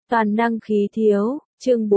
Toàn năng khí thiếu, chương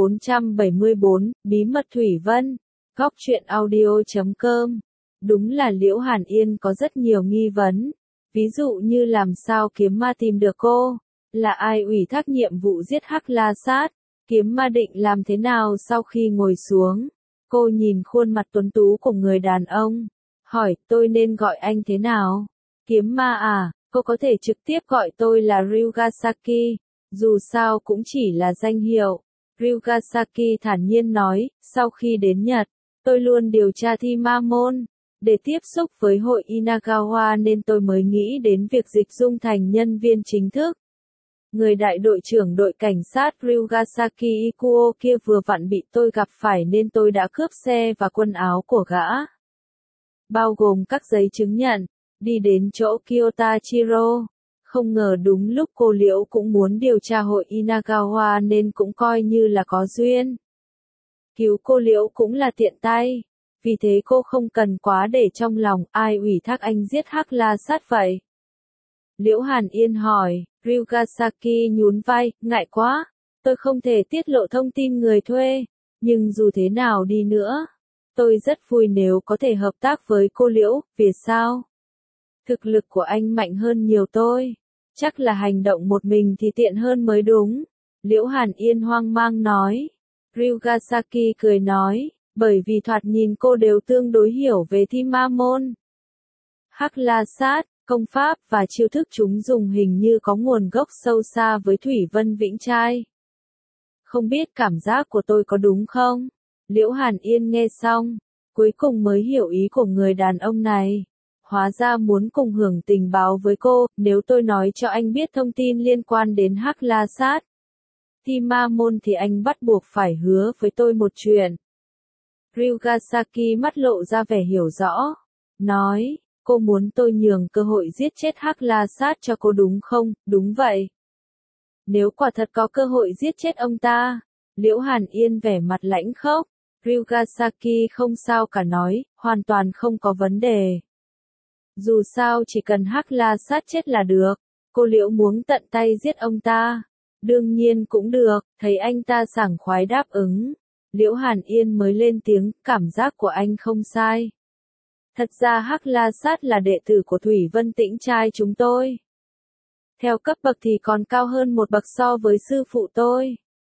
474, bí mật Thủy Vân, góc truyện audio.com. Đúng là Liễu Hàn Yên có rất nhiều nghi vấn. Ví dụ như làm sao kiếm ma tìm được cô? Là ai ủy thác nhiệm vụ giết Hắc La Sát? Kiếm ma định làm thế nào sau khi ngồi xuống? Cô nhìn khuôn mặt tuấn tú của người đàn ông. Hỏi tôi nên gọi anh thế nào? Kiếm ma à, cô có thể trực tiếp gọi tôi là Ryugasaki. Dù sao cũng chỉ là danh hiệu. Ryugasaki thản nhiên nói, sau khi đến Nhật, tôi luôn điều tra thi ma môn. Để tiếp xúc với hội Inagawa nên tôi mới nghĩ đến việc dịch dung thành nhân viên chính thức. Người đại đội trưởng đội cảnh sát Ryugasaki Ikuo kia vừa vặn bị tôi gặp phải nên tôi đã cướp xe và quần áo của gã. Bao gồm các giấy chứng nhận, đi đến chỗ Kiyotachiro. Không ngờ đúng lúc cô Liễu cũng muốn điều tra hội Inagawa nên cũng coi như là có duyên. Cứu cô Liễu cũng là tiện tay. Vì thế cô không cần quá để trong lòng, ai ủy thác anh giết Hắc La Sát vậy? Liễu Hàn Yên hỏi, Ryugasaki nhún vai, ngại quá, tôi không thể tiết lộ thông tin người thuê, nhưng dù thế nào đi nữa, tôi rất vui nếu có thể hợp tác với cô Liễu, vì sao? Thực lực của anh mạnh hơn nhiều tôi, chắc là hành động một mình thì tiện hơn mới đúng. Liễu Hàn Yên hoang mang nói. Ryugasaki cười nói, bởi vì thoạt nhìn cô đều tương đối hiểu về thi ma môn. Hắc La Sát, công pháp và chiêu thức chúng dùng hình như có nguồn gốc sâu xa với Thủy Vân Vĩnh Trai. Không biết cảm giác của tôi có đúng không? Liễu Hàn Yên nghe xong, cuối cùng mới hiểu ý của người đàn ông này. Hóa ra muốn cùng hưởng tình báo với cô, nếu tôi nói cho anh biết thông tin liên quan đến Hắc La Sát. Thi ma môn thì anh bắt buộc phải hứa với tôi một chuyện. Ryugasaki mắt lộ ra vẻ hiểu rõ. Nói, cô muốn tôi nhường cơ hội giết chết Hắc La Sát cho cô đúng không? Đúng vậy. Nếu quả thật có cơ hội giết chết ông ta, Liễu Hàn Yên vẻ mặt lãnh khốc. Ryugasaki không sao cả nói, hoàn toàn không có vấn đề. Dù sao chỉ cần Hắc La Sát chết là được, cô Liễu muốn tận tay giết ông ta. Đương nhiên cũng được, thấy anh ta sảng khoái đáp ứng. Liễu Hàn Yên mới lên tiếng, cảm giác của anh không sai. Thật ra Hắc La Sát là đệ tử của Thủy Vân Tĩnh Trai chúng tôi. Theo cấp bậc thì còn cao hơn một bậc so với sư phụ tôi.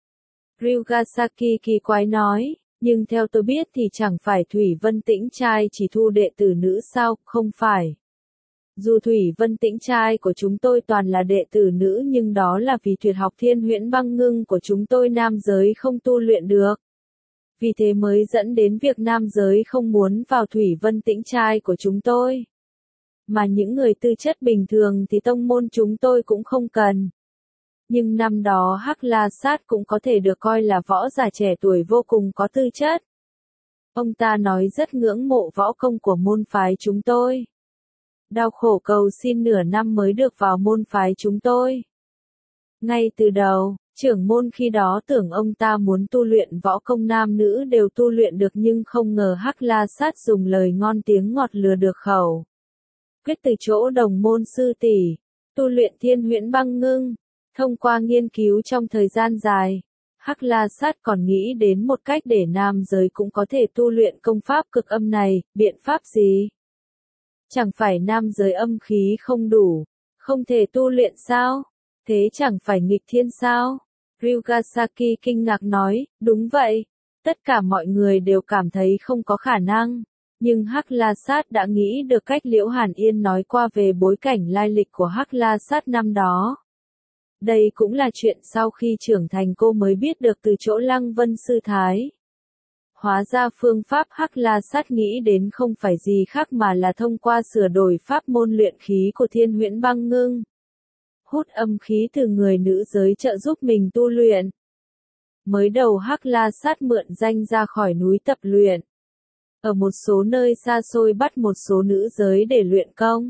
Ryugasaki kỳ quái nói, nhưng theo tôi biết thì chẳng phải Thủy Vân Tĩnh Trai chỉ thu đệ tử nữ sao, không phải. Dù Thủy Vân Tĩnh Trai của chúng tôi toàn là đệ tử nữ nhưng đó là vì tuyệt học Thiên Huyễn Băng Ngưng của chúng tôi nam giới không tu luyện được. Vì thế mới dẫn đến việc nam giới không muốn vào Thủy Vân Tĩnh Trai của chúng tôi. Mà những người tư chất bình thường thì tông môn chúng tôi cũng không cần. Nhưng năm đó Hắc La Sát cũng có thể được coi là võ giả trẻ tuổi vô cùng có tư chất. Ông ta nói rất ngưỡng mộ võ công của môn phái chúng tôi. Đau khổ cầu xin nửa năm mới được vào môn phái chúng tôi. Ngay từ đầu, trưởng môn khi đó tưởng ông ta muốn tu luyện võ công nam nữ đều tu luyện được nhưng không ngờ Hắc La Sát dùng lời ngon tiếng ngọt lừa được khẩu. Quyết từ chỗ đồng môn sư tỷ, tu luyện Thiên Huyễn Băng Ngưng. Thông qua nghiên cứu trong thời gian dài, Hắc La Sát còn nghĩ đến một cách để nam giới cũng có thể tu luyện công pháp cực âm này, biện pháp gì? Chẳng phải nam giới âm khí không đủ, không thể tu luyện sao? Thế chẳng phải nghịch thiên sao? Ryugasaki kinh ngạc nói, đúng vậy. Tất cả mọi người đều cảm thấy không có khả năng. Nhưng Hắc La Sát đã nghĩ được cách. Liễu Hàn Yên nói qua về bối cảnh lai lịch của Hắc La Sát năm đó. Đây cũng là chuyện sau khi trưởng thành cô mới biết được từ chỗ Lăng Vân Sư Thái. Hóa ra phương pháp Hắc La Sát nghĩ đến không phải gì khác mà là thông qua sửa đổi pháp môn luyện khí của Thiên Huyễn Băng Ngưng. Hút âm khí từ người nữ giới trợ giúp mình tu luyện. Mới đầu Hắc La Sát mượn danh ra khỏi núi tập luyện. Ở một số nơi xa xôi bắt một số nữ giới để luyện công.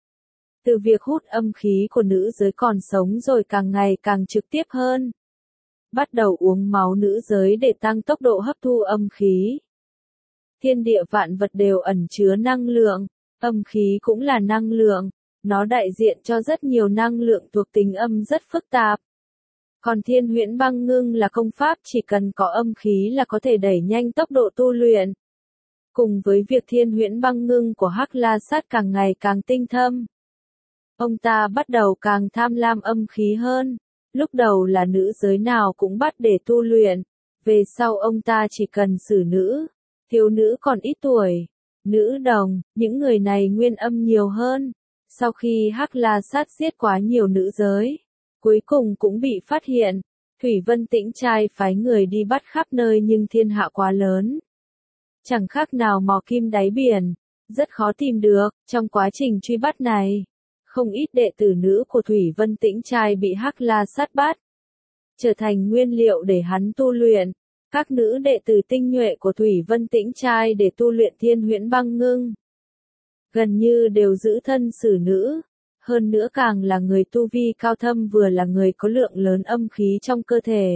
Từ việc hút âm khí của nữ giới còn sống rồi càng ngày càng trực tiếp hơn. Bắt đầu uống máu nữ giới để tăng tốc độ hấp thu âm khí. Thiên địa vạn vật đều ẩn chứa năng lượng, âm khí cũng là năng lượng, nó đại diện cho rất nhiều năng lượng thuộc tính âm rất phức tạp. Còn Thiên Huyễn Băng Ngưng là công pháp chỉ cần có âm khí là có thể đẩy nhanh tốc độ tu luyện. Cùng với việc Thiên Huyễn Băng Ngưng của Hắc La Sát càng ngày càng tinh thâm, ông ta bắt đầu càng tham lam âm khí hơn. Lúc đầu là nữ giới nào cũng bắt để tu luyện, về sau ông ta chỉ cần xử nữ, thiếu nữ còn ít tuổi, nữ đồng, những người này nguyên âm nhiều hơn. Sau khi Hắc La Sát giết quá nhiều nữ giới, cuối cùng cũng bị phát hiện, Thủy Vân Tĩnh trai phái người đi bắt khắp nơi nhưng thiên hạ quá lớn. Chẳng khác nào mò kim đáy biển, rất khó tìm được. Trong quá trình truy bắt này, không ít đệ tử nữ của Thủy Vân Tĩnh trai bị Hắc La Sát bắt, trở thành nguyên liệu để hắn tu luyện. Các nữ đệ tử tinh nhuệ của Thủy Vân Tĩnh trai để tu luyện Thiên Huyễn Băng Ngưng, gần như đều giữ thân xử nữ, hơn nữa càng là người tu vi cao thâm vừa là người có lượng lớn âm khí trong cơ thể.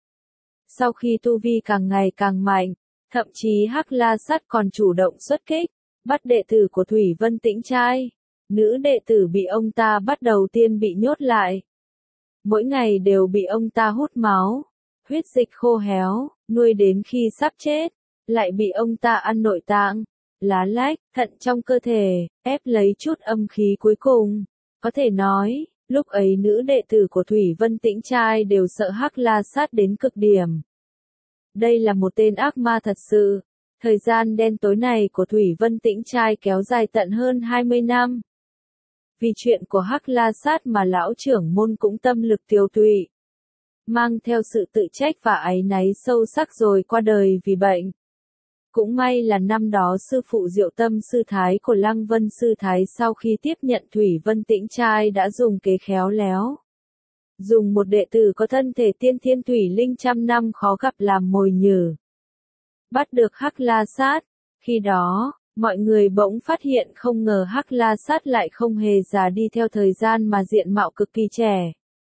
Sau khi tu vi càng ngày càng mạnh, thậm chí Hắc La Sát còn chủ động xuất kích, bắt đệ tử của Thủy Vân Tĩnh trai. Nữ đệ tử bị ông ta bắt đầu tiên bị nhốt lại. Mỗi ngày đều bị ông ta hút máu, huyết dịch khô héo, nuôi đến khi sắp chết, lại bị ông ta ăn nội tạng, lá lách, thận trong cơ thể, ép lấy chút âm khí cuối cùng. Có thể nói, lúc ấy nữ đệ tử của Thủy Vân Tĩnh trai đều sợ Hắc La Sát đến cực điểm. Đây là một tên ác ma thật sự. Thời gian đen tối này của Thủy Vân Tĩnh trai kéo dài tận hơn 20 năm. Vì chuyện của Hắc La Sát mà lão trưởng môn cũng tâm lực tiêu tụy, mang theo sự tự trách và áy náy sâu sắc rồi qua đời vì bệnh. Cũng may là năm đó sư phụ Diệu Tâm sư thái của Lăng Vân sư thái sau khi tiếp nhận Thủy Vân Tĩnh trai đã dùng kế khéo léo, dùng một đệ tử có thân thể tiên thiên thủy linh trăm năm khó gặp làm mồi nhử, bắt được Hắc La Sát. Khi đó, mọi người bỗng phát hiện không ngờ Hắc La Sát lại không hề già đi theo thời gian mà diện mạo cực kỳ trẻ,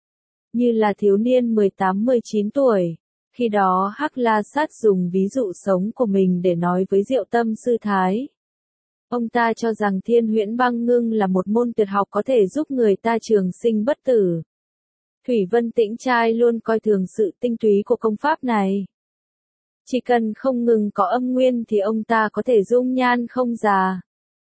như là thiếu niên 18-19 tuổi. Khi đó Hắc La Sát dùng ví dụ sống của mình để nói với Diệu Tâm sư thái. Ông ta cho rằng Thiên Huyễn Băng Ngưng là một môn tuyệt học có thể giúp người ta trường sinh bất tử. Thủy Vân Tĩnh trai luôn coi thường sự tinh túy của công pháp này. Chỉ cần không ngừng có âm nguyên thì ông ta có thể dung nhan không già,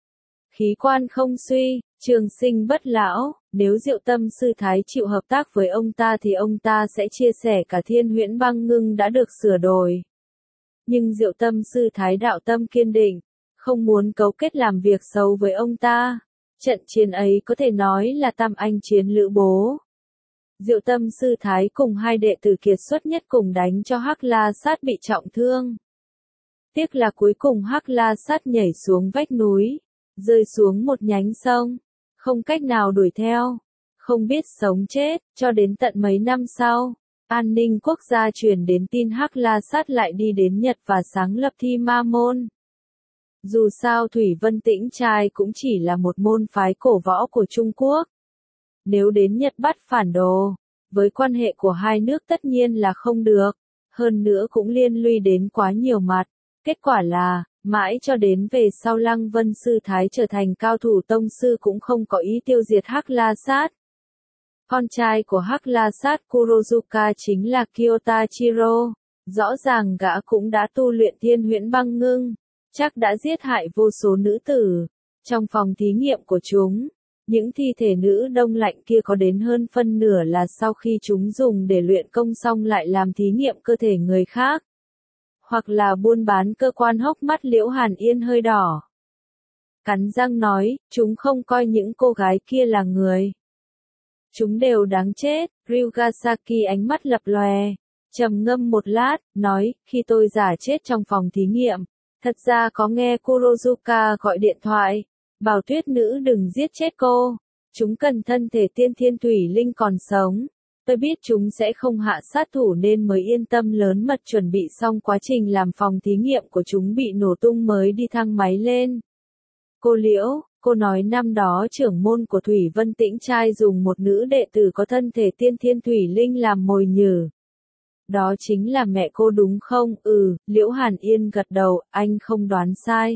khí quan không suy, trường sinh bất lão. Nếu Diệu Tâm sư thái chịu hợp tác với ông ta thì ông ta sẽ chia sẻ cả Thiên Huyễn Băng Ngưng đã được sửa đổi. Nhưng Diệu Tâm sư thái đạo tâm kiên định, không muốn cấu kết làm việc xấu với ông ta. Trận chiến ấy có thể nói là tam anh chiến lữ bố. Diệu Tâm sư thái cùng hai đệ tử kiệt xuất nhất cùng đánh cho Hắc La Sát bị trọng thương. Tiếc là cuối cùng Hắc La Sát nhảy xuống vách núi, rơi xuống một nhánh sông, không cách nào đuổi theo, không biết sống chết. Cho đến tận mấy năm sau, An ninh quốc gia truyền đến tin Hắc La Sát lại đi đến Nhật và sáng lập Thi Ma môn. Dù sao Thủy Vân Tĩnh trai cũng chỉ là một môn phái cổ võ của Trung Quốc. Nếu đến Nhật bắt phản đồ, với quan hệ của hai nước tất nhiên là không được, hơn nữa cũng liên lụy đến quá nhiều mặt. Kết quả là, mãi cho đến về sau Lăng Vân sư thái trở thành cao thủ tông sư cũng không có ý tiêu diệt Hắc La Sát. Con trai của Hắc La Sát Kurozuka chính là Kyoichiro. Rõ ràng gã cũng đã tu luyện Thiên Huyễn Băng Ngưng, chắc đã giết hại vô số nữ tử. Trong phòng thí nghiệm của chúng, những thi thể nữ đông lạnh kia có đến hơn phân nửa là sau khi chúng dùng để luyện công xong lại làm thí nghiệm cơ thể người khác, hoặc là buôn bán cơ quan hốc mắt. Liễu Hàn Yên hơi đỏ, cắn răng nói, chúng không coi những cô gái kia là người. Chúng đều đáng chết. Ryugasaki ánh mắt lập lòe, trầm ngâm một lát, nói, khi tôi giả chết trong phòng thí nghiệm, thật ra có nghe Kurozuka gọi điện thoại, bảo tuyết nữ đừng giết chết cô. Chúng cần thân thể tiên thiên thủy linh còn sống. Tôi biết chúng sẽ không hạ sát thủ nên mới yên tâm lớn mật chuẩn bị xong quá trình làm phòng thí nghiệm của chúng bị nổ tung mới đi thang máy lên. Cô Liễu, cô nói năm đó trưởng môn của Thủy Vân Tĩnh trai dùng một nữ đệ tử có thân thể tiên thiên thủy linh làm mồi nhử. Đó chính là mẹ cô đúng không? Ừ, Liễu Hàn Yên gật đầu, anh không đoán sai.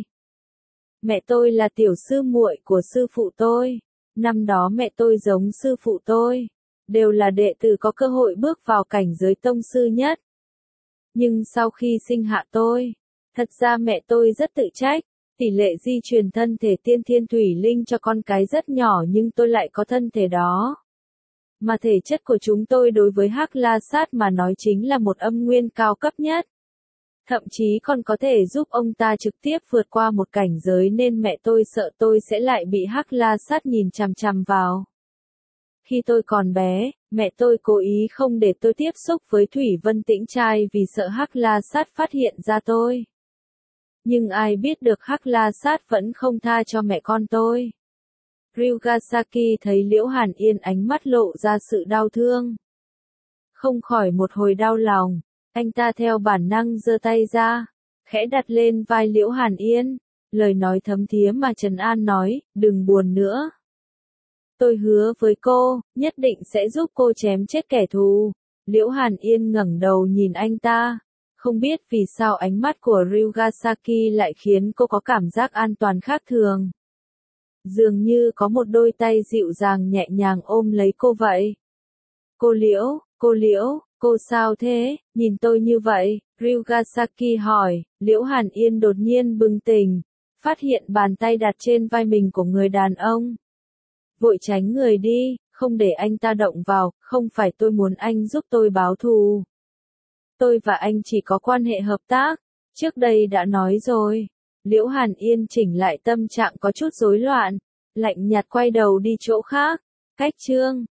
Mẹ tôi là tiểu sư muội của sư phụ tôi. Năm đó mẹ tôi giống sư phụ tôi. đều là đệ tử có cơ hội bước vào cảnh giới tông sư nhất. Nhưng sau khi sinh hạ tôi, thật ra mẹ tôi rất tự trách, tỷ lệ di truyền thân thể tiên thiên thủy linh cho con cái rất nhỏ nhưng tôi lại có thân thể đó. Mà thể chất của chúng tôi đối với Hắc La Sát mà nói chính là một âm nguyên cao cấp nhất. Thậm chí còn có thể giúp ông ta trực tiếp vượt qua một cảnh giới nên mẹ tôi sợ tôi sẽ lại bị Hắc La Sát nhìn chằm chằm vào. Khi tôi còn bé, mẹ tôi cố ý không để tôi tiếp xúc với Thủy Vân Tĩnh trai vì sợ Hắc La Sát phát hiện ra tôi. Nhưng ai biết được Hắc La Sát vẫn không tha cho mẹ con tôi. Ryugasaki thấy Liễu Hàn Yên ánh mắt lộ ra sự đau thương. Không khỏi một hồi đau lòng, anh ta theo bản năng giơ tay ra, khẽ đặt lên vai Liễu Hàn Yên, lời nói thấm thía mà trấn an nói, đừng buồn nữa. Tôi hứa với cô, nhất định sẽ giúp cô chém chết kẻ thù. Liễu Hàn Yên ngẩng đầu nhìn anh ta, không biết vì sao ánh mắt của Ryugasaki lại khiến cô có cảm giác an toàn khác thường. Dường như có một đôi tay dịu dàng nhẹ nhàng ôm lấy cô vậy. Cô Liễu, cô sao thế, nhìn tôi như vậy, Ryugasaki hỏi, Liễu Hàn Yên đột nhiên bừng tỉnh, phát hiện bàn tay đặt trên vai mình của người đàn ông. Vội tránh người đi, không để anh ta động vào, không phải tôi muốn anh giúp tôi báo thù. Tôi và anh chỉ có quan hệ hợp tác, trước đây đã nói rồi. Liễu Hàn Yên chỉnh lại tâm trạng có chút rối loạn, lạnh nhạt quay đầu đi chỗ khác. Cách chương